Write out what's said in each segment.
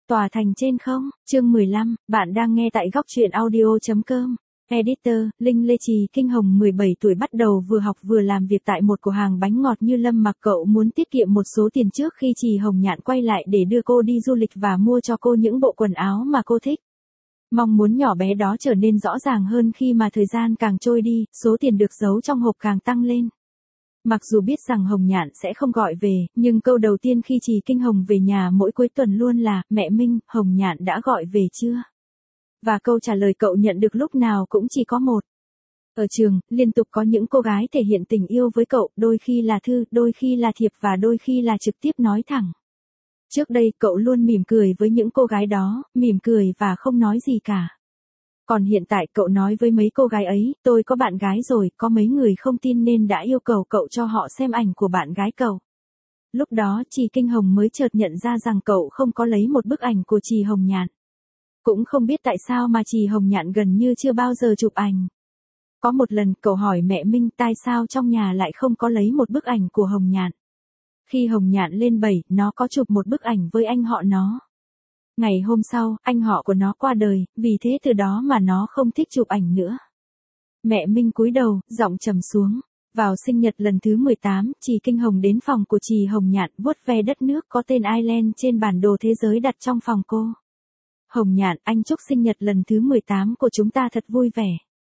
Tòa thành trên không, chương 15, bạn đang nghe tại góc truyện audio.com. Editor, Linh Lê Trì Kinh Hồng 17 tuổi bắt đầu vừa học vừa làm việc tại một cửa hàng bánh ngọt Như Lâm Mặc. Cậu muốn tiết kiệm một số tiền trước khi Trì Hồng Nhạn quay lại để đưa cô đi du lịch và mua cho cô những bộ quần áo mà cô thích. Mong muốn nhỏ bé đó trở nên rõ ràng hơn khi mà thời gian càng trôi đi, số tiền được giấu trong hộp càng tăng lên. Mặc dù biết rằng Hồng Nhạn sẽ không gọi về, nhưng câu đầu tiên khi Trì Kinh Hồng về nhà mỗi cuối tuần luôn là, mẹ Minh, Hồng Nhạn đã gọi về chưa? Và câu trả lời cậu nhận được lúc nào cũng chỉ có một. Ở trường, liên tục có những cô gái thể hiện tình yêu với cậu, đôi khi là thư, đôi khi là thiệp và đôi khi là trực tiếp nói thẳng. Trước đây cậu luôn mỉm cười với những cô gái đó, mỉm cười và không nói gì cả. Còn hiện tại cậu nói với mấy cô gái ấy, tôi có bạn gái rồi, có mấy người không tin nên đã yêu cầu cậu cho họ xem ảnh của bạn gái cậu. Lúc đó Trì Kinh Hồng mới chợt nhận ra rằng cậu không có lấy một bức ảnh của Trì Hồng Nhạn. Cũng không biết tại sao mà Trì Hồng Nhạn gần như chưa bao giờ chụp ảnh. Có một lần cậu hỏi mẹ Minh tại sao trong nhà lại không có lấy một bức ảnh của Hồng Nhạn. Khi Hồng Nhạn lên 7, nó có chụp một bức ảnh với anh họ nó. Ngày hôm sau, anh họ của nó qua đời, vì thế từ đó mà nó không thích chụp ảnh nữa. Mẹ Minh cúi đầu, giọng trầm xuống. Vào sinh nhật lần thứ 18, Trì Kinh Hồng đến phòng của Trì Hồng Nhạn, vuốt ve đất nước có tên Ireland trên bản đồ thế giới đặt trong phòng cô. Hồng Nhạn, anh chúc sinh nhật lần thứ 18 của chúng ta thật vui vẻ.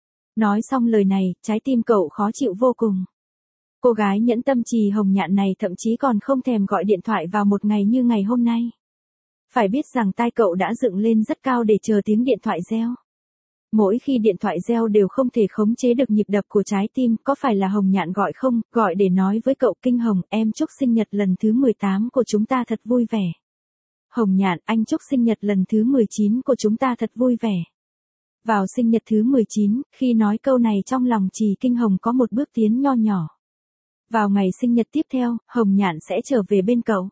Nói xong lời này, trái tim cậu khó chịu vô cùng. Cô gái nhẫn tâm Trì Hồng Nhạn này thậm chí còn không thèm gọi điện thoại vào một ngày như ngày hôm nay. Phải biết rằng tai cậu đã dựng lên rất cao để chờ tiếng điện thoại reo. Mỗi khi điện thoại reo đều không thể khống chế được nhịp đập của trái tim, có phải là Hồng Nhạn gọi không, gọi để nói với cậu Kinh Hồng, em chúc sinh nhật lần thứ 18 của chúng ta thật vui vẻ. Hồng Nhạn, anh chúc sinh nhật lần thứ 19 của chúng ta thật vui vẻ. Vào sinh nhật thứ 19, khi nói câu này trong lòng Trì Kinh Hồng có một bước tiến nho nhỏ. Vào ngày sinh nhật tiếp theo, Hồng Nhạn sẽ trở về bên cậu.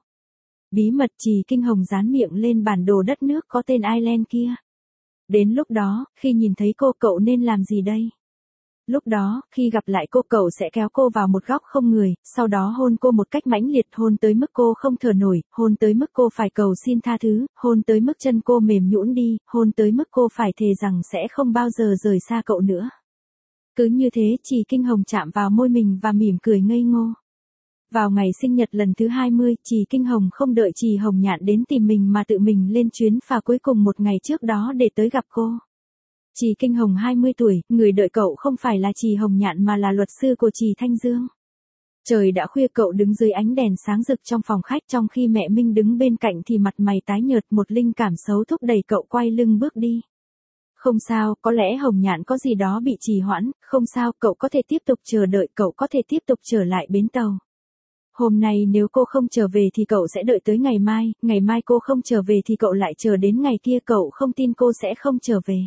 Bí mật Trì Kinh Hồng dán miệng lên bản đồ đất nước có tên Ireland kia. Đến lúc đó, khi nhìn thấy cô cậu nên làm gì đây? Lúc đó, khi gặp lại cô cậu sẽ kéo cô vào một góc không người, sau đó hôn cô một cách mãnh liệt, hôn tới mức cô không thở nổi, hôn tới mức cô phải cầu xin tha thứ, hôn tới mức chân cô mềm nhũn đi, hôn tới mức cô phải thề rằng sẽ không bao giờ rời xa cậu nữa. Cứ như thế Trì Kinh Hồng chạm vào môi mình và mỉm cười ngây ngô. Vào ngày sinh nhật lần thứ 20, Trì Kinh Hồng không đợi Trì Hồng Nhạn đến tìm mình mà tự mình lên chuyến phà cuối cùng một ngày trước đó để tới gặp cô. Trì Kinh Hồng 20 tuổi, người đợi cậu không phải là Trì Hồng Nhạn mà là luật sư của Trì Thanh Dương. Trời đã khuya cậu đứng dưới ánh đèn sáng rực trong phòng khách trong khi mẹ Minh đứng bên cạnh thì mặt mày tái nhợt, một linh cảm xấu thúc đẩy cậu quay lưng bước đi. Không sao, có lẽ Hồng Nhạn có gì đó bị trì hoãn, không sao, cậu có thể tiếp tục chờ đợi, cậu có thể tiếp tục trở lại bến tàu. Hôm nay nếu cô không trở về thì cậu sẽ đợi tới ngày mai cô không trở về thì cậu lại chờ đến ngày kia, cậu không tin cô sẽ không trở về.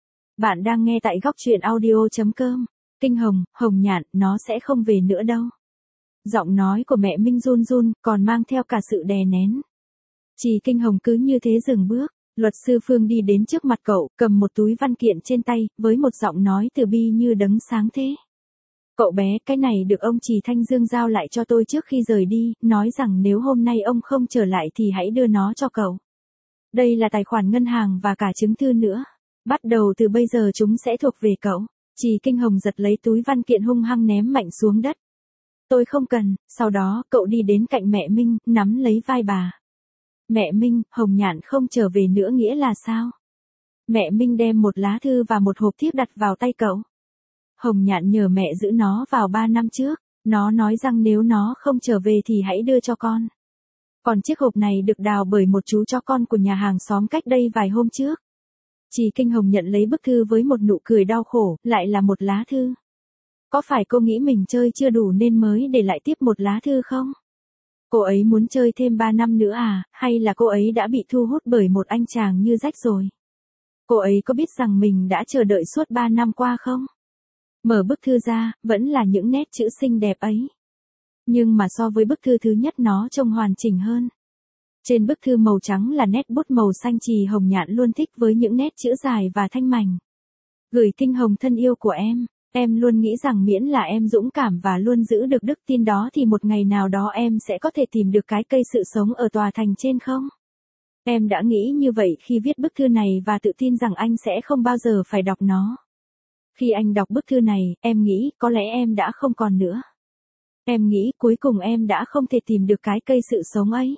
Bạn đang nghe tại góc truyện audio.com. Kinh Hồng, Hồng Nhạn, nó sẽ không về nữa đâu. Giọng nói của mẹ Minh run run, còn mang theo cả sự đè nén. Trì Kinh Hồng cứ như thế dừng bước, luật sư Phương đi đến trước mặt cậu, cầm một túi văn kiện trên tay, với một giọng nói từ bi như đấng sáng thế. Cậu bé, cái này được ông Trì Thanh Dương giao lại cho tôi trước khi rời đi, nói rằng nếu hôm nay ông không trở lại thì hãy đưa nó cho cậu. Đây là tài khoản ngân hàng và cả chứng thư nữa. Bắt đầu từ bây giờ chúng sẽ thuộc về cậu. Trì Kinh Hồng giật lấy túi văn kiện hung hăng ném mạnh xuống đất. Tôi không cần, sau đó cậu đi đến cạnh mẹ Minh, nắm lấy vai bà. Mẹ Minh, Hồng Nhạn không trở về nữa nghĩa là sao? Mẹ Minh đem một lá thư và một hộp thiếp đặt vào tay cậu. Hồng Nhạn nhờ mẹ giữ nó vào 3 năm trước, nó nói rằng nếu nó không trở về thì hãy đưa cho con. Còn chiếc hộp này được đào bởi một chú chó con của nhà hàng xóm cách đây vài hôm trước. Trì Kinh Hồng nhận lấy bức thư với một nụ cười đau khổ, lại là một lá thư. Có phải cô nghĩ mình chơi chưa đủ nên mới để lại tiếp một lá thư không? Cô ấy muốn chơi thêm 3 năm nữa à, hay là cô ấy đã bị thu hút bởi một anh chàng như Jack rồi? Cô ấy có biết rằng mình đã chờ đợi suốt 3 năm qua không? Mở bức thư ra, vẫn là những nét chữ xinh đẹp ấy. Nhưng mà so với bức thư thứ nhất nó trông hoàn chỉnh hơn. Trên bức thư màu trắng là nét bút màu xanh Trì Hồng Nhạn luôn thích với những nét chữ dài và thanh mảnh. Gửi Kinh Hồng thân yêu của em luôn nghĩ rằng miễn là em dũng cảm và luôn giữ được đức tin đó thì một ngày nào đó em sẽ có thể tìm được cái cây sự sống ở tòa thành trên không? Em đã nghĩ như vậy khi viết bức thư này và tự tin rằng anh sẽ không bao giờ phải đọc nó. Khi anh đọc bức thư này, em nghĩ có lẽ em đã không còn nữa. Em nghĩ cuối cùng em đã không thể tìm được cái cây sự sống ấy.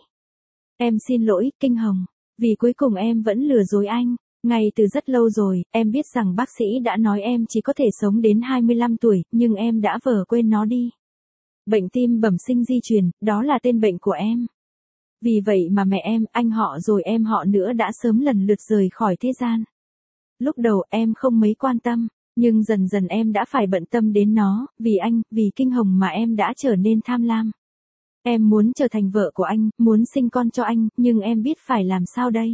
Em xin lỗi, Kinh Hồng, vì cuối cùng em vẫn lừa dối anh. Ngay từ rất lâu rồi, em biết rằng bác sĩ đã nói em chỉ có thể sống đến 25 tuổi, nhưng em đã vờ quên nó đi. Bệnh tim bẩm sinh di truyền, đó là tên bệnh của em. Vì vậy mà mẹ em, anh họ rồi em họ nữa đã sớm lần lượt rời khỏi thế gian. Lúc đầu em không mấy quan tâm, nhưng dần dần em đã phải bận tâm đến nó, vì anh, vì Kinh Hồng mà em đã trở nên tham lam. Em muốn trở thành vợ của anh, muốn sinh con cho anh, nhưng em biết phải làm sao đây.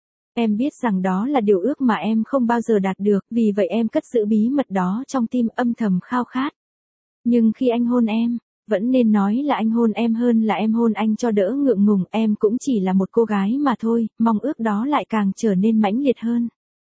Em biết rằng đó là điều ước mà em không bao giờ đạt được, vì vậy em cất giữ bí mật đó trong tim âm thầm khao khát. Nhưng khi anh hôn em, vẫn nên nói là anh hôn em hơn là em hôn anh cho đỡ ngượng ngùng, em cũng chỉ là một cô gái mà thôi, mong ước đó lại càng trở nên mãnh liệt hơn.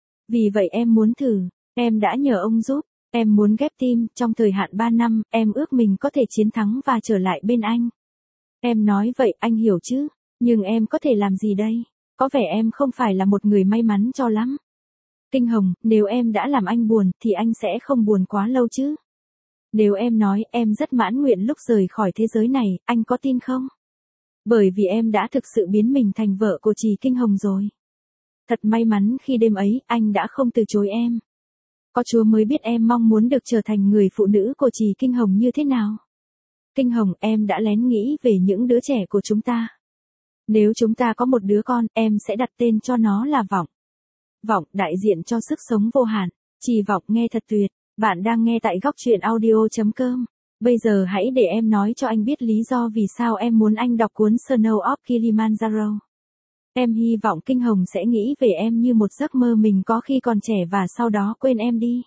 Vì vậy em muốn thử, em đã nhờ ông giúp, em muốn ghép tim, trong thời hạn 3 năm, em ước mình có thể chiến thắng và trở lại bên anh. Em nói vậy, anh hiểu chứ, nhưng em có thể làm gì đây? Có vẻ em không phải là một người may mắn cho lắm. Kinh Hồng, nếu em đã làm anh buồn, thì anh sẽ không buồn quá lâu chứ. Nếu em nói em rất mãn nguyện lúc rời khỏi thế giới này, anh có tin không? Bởi vì em đã thực sự biến mình thành vợ của Trì Kinh Hồng rồi. Thật may mắn khi đêm ấy, anh đã không từ chối em. Có Chúa mới biết em mong muốn được trở thành người phụ nữ của Trì Kinh Hồng như thế nào. Kinh Hồng, em đã lén nghĩ về những đứa trẻ của chúng ta. Nếu chúng ta có một đứa con, em sẽ đặt tên cho nó là Vọng. Vọng, đại diện cho sức sống vô hạn. Trì Vọng nghe thật tuyệt. Bạn đang nghe tại góc truyện audio.com. Bây giờ hãy để em nói cho anh biết lý do vì sao em muốn anh đọc cuốn Snow of Kilimanjaro. Em hy vọng Kinh Hồng sẽ nghĩ về em như một giấc mơ mình có khi còn trẻ và sau đó quên em đi.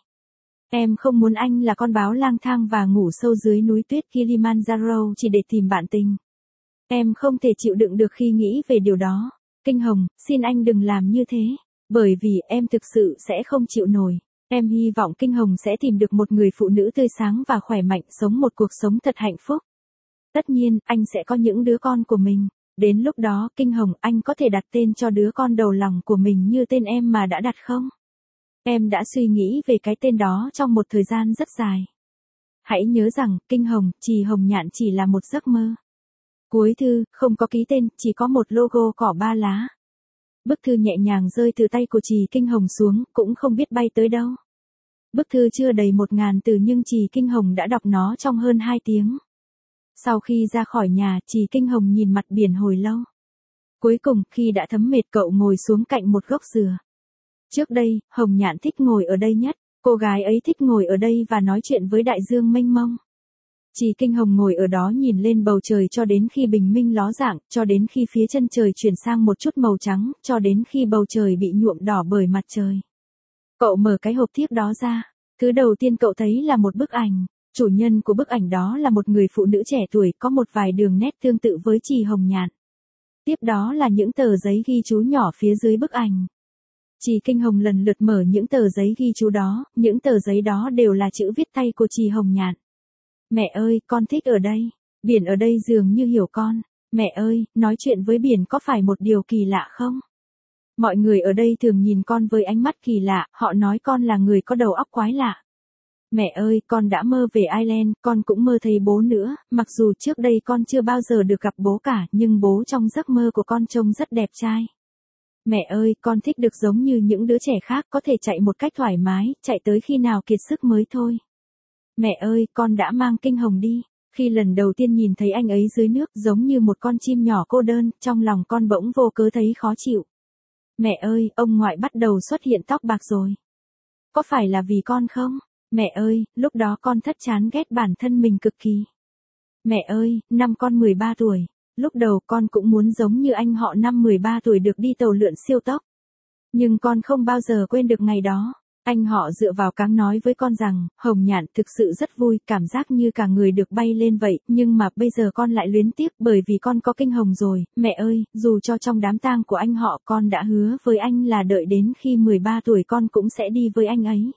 Em không muốn anh là con báo lang thang và ngủ sâu dưới núi tuyết Kilimanjaro chỉ để tìm bạn tình. Em không thể chịu đựng được khi nghĩ về điều đó. Kinh Hồng, xin anh đừng làm như thế, bởi vì em thực sự sẽ không chịu nổi. Em hy vọng Kinh Hồng sẽ tìm được một người phụ nữ tươi sáng và khỏe mạnh, sống một cuộc sống thật hạnh phúc. Tất nhiên, anh sẽ có những đứa con của mình. Đến lúc đó, Kinh Hồng, anh có thể đặt tên cho đứa con đầu lòng của mình như tên em mà đã đặt không? Em đã suy nghĩ về cái tên đó trong một thời gian rất dài. Hãy nhớ rằng, Kinh Hồng, Trì Hồng Nhạn chỉ là một giấc mơ. Cuối thư, không có ký tên, chỉ có một logo cỏ 3 lá. Bức thư nhẹ nhàng rơi từ tay của Trì Kinh Hồng xuống, cũng không biết bay tới đâu. Bức thư chưa đầy 1000 từ nhưng Trì Kinh Hồng đã đọc nó trong hơn 2 tiếng. Sau khi ra khỏi nhà, Trì Kinh Hồng nhìn mặt biển hồi lâu. Cuối cùng, khi đã thấm mệt, cậu ngồi xuống cạnh một gốc dừa. Trước đây, Hồng Nhạn thích ngồi ở đây nhất, cô gái ấy thích ngồi ở đây và nói chuyện với đại dương mênh mông. Trì Kinh Hồng ngồi ở đó nhìn lên bầu trời cho đến khi bình minh ló dạng, cho đến khi phía chân trời chuyển sang một chút màu trắng, cho đến khi bầu trời bị nhuộm đỏ bởi mặt trời. Cậu mở cái hộp thiếp đó ra. Thứ đầu tiên cậu thấy là một bức ảnh. Chủ nhân của bức ảnh đó là một người phụ nữ trẻ tuổi có một vài đường nét tương tự với Trì Hồng Nhạn. Tiếp đó là những tờ giấy ghi chú nhỏ phía dưới bức ảnh. Trì Kinh Hồng lần lượt mở những tờ giấy ghi chú đó, những tờ giấy đó đều là chữ viết tay của Trì Hồng Nhạn. Mẹ ơi, con thích ở đây. Biển ở đây dường như hiểu con. Mẹ ơi, nói chuyện với biển có phải một điều kỳ lạ không? Mọi người ở đây thường nhìn con với ánh mắt kỳ lạ, họ nói con là người có đầu óc quái lạ. Mẹ ơi, con đã mơ về Ireland, con cũng mơ thấy bố nữa, mặc dù trước đây con chưa bao giờ được gặp bố cả, nhưng bố trong giấc mơ của con trông rất đẹp trai. Mẹ ơi, con thích được giống như những đứa trẻ khác, có thể chạy một cách thoải mái, chạy tới khi nào kiệt sức mới thôi. Mẹ ơi, con đã mang Kinh Hồng đi. Khi lần đầu tiên nhìn thấy anh ấy dưới nước giống như một con chim nhỏ cô đơn, trong lòng con bỗng vô cớ thấy khó chịu. Mẹ ơi, ông ngoại bắt đầu xuất hiện tóc bạc rồi. Có phải là vì con không? Mẹ ơi, lúc đó con thất chán ghét bản thân mình cực kỳ. Mẹ ơi, năm con 13 tuổi. Lúc đầu con cũng muốn giống như anh họ năm 13 tuổi được đi tàu lượn siêu tốc. Nhưng con không bao giờ quên được ngày đó. Anh họ dựa vào cáng nói với con rằng, Hồng Nhạn thực sự rất vui, cảm giác như cả người được bay lên vậy, nhưng mà bây giờ con lại luyến tiếc bởi vì con có Kinh Hồng rồi. Mẹ ơi, dù cho trong đám tang của anh họ con đã hứa với anh là đợi đến khi 13 tuổi con cũng sẽ đi với anh ấy.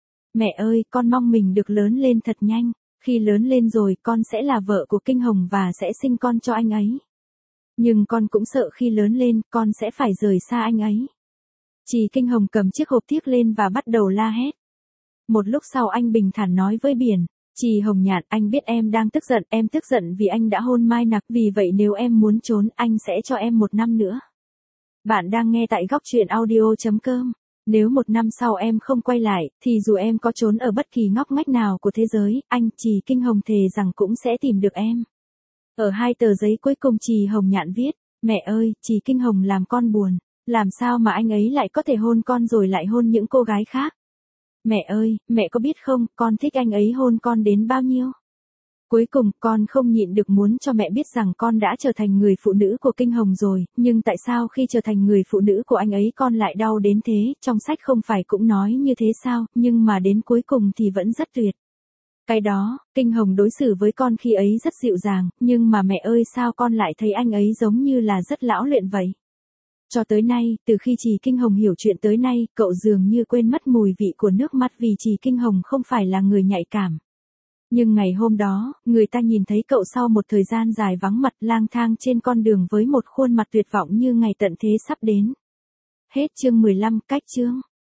Mẹ ơi, con mong mình được lớn lên thật nhanh, khi lớn lên rồi con sẽ là vợ của Kinh Hồng và sẽ sinh con cho anh ấy. Nhưng con cũng sợ khi lớn lên, con sẽ phải rời xa anh ấy. Trì Kinh Hồng cầm chiếc hộp thiếc lên và bắt đầu la hét. Một lúc sau anh bình thản nói với Biển, Trì Hồng Nhạn, anh biết em đang tức giận, em tức giận vì anh đã hôn Mai Nặc, vì vậy nếu em muốn trốn, anh sẽ cho em 1 năm nữa. Bạn đang nghe tại góc truyện audio.com. Nếu 1 năm sau em không quay lại, thì dù em có trốn ở bất kỳ ngóc ngách nào của thế giới, anh, Trì Kinh Hồng thề rằng cũng sẽ tìm được em. Ở 2 tờ giấy cuối cùng Trì Hồng Nhạn viết, mẹ ơi, Trì Kinh Hồng làm con buồn, làm sao mà anh ấy lại có thể hôn con rồi lại hôn những cô gái khác. Mẹ ơi, mẹ có biết không, con thích anh ấy hôn con đến bao nhiêu? Cuối cùng, con không nhịn được muốn cho mẹ biết rằng con đã trở thành người phụ nữ của Kinh Hồng rồi, nhưng tại sao khi trở thành người phụ nữ của anh ấy con lại đau đến thế, trong sách không phải cũng nói như thế sao, nhưng mà đến cuối cùng thì vẫn rất tuyệt. Cái đó, Kinh Hồng đối xử với con khi ấy rất dịu dàng, nhưng mà mẹ ơi sao con lại thấy anh ấy giống như là rất lão luyện vậy? Cho tới nay, từ khi Trì Kinh Hồng hiểu chuyện tới nay, cậu dường như quên mất mùi vị của nước mắt vì Trì Kinh Hồng không phải là người nhạy cảm. Nhưng ngày hôm đó, người ta nhìn thấy cậu sau một thời gian dài vắng mặt lang thang trên con đường với một khuôn mặt tuyệt vọng như ngày tận thế sắp đến. Hết chương 15, cách chương.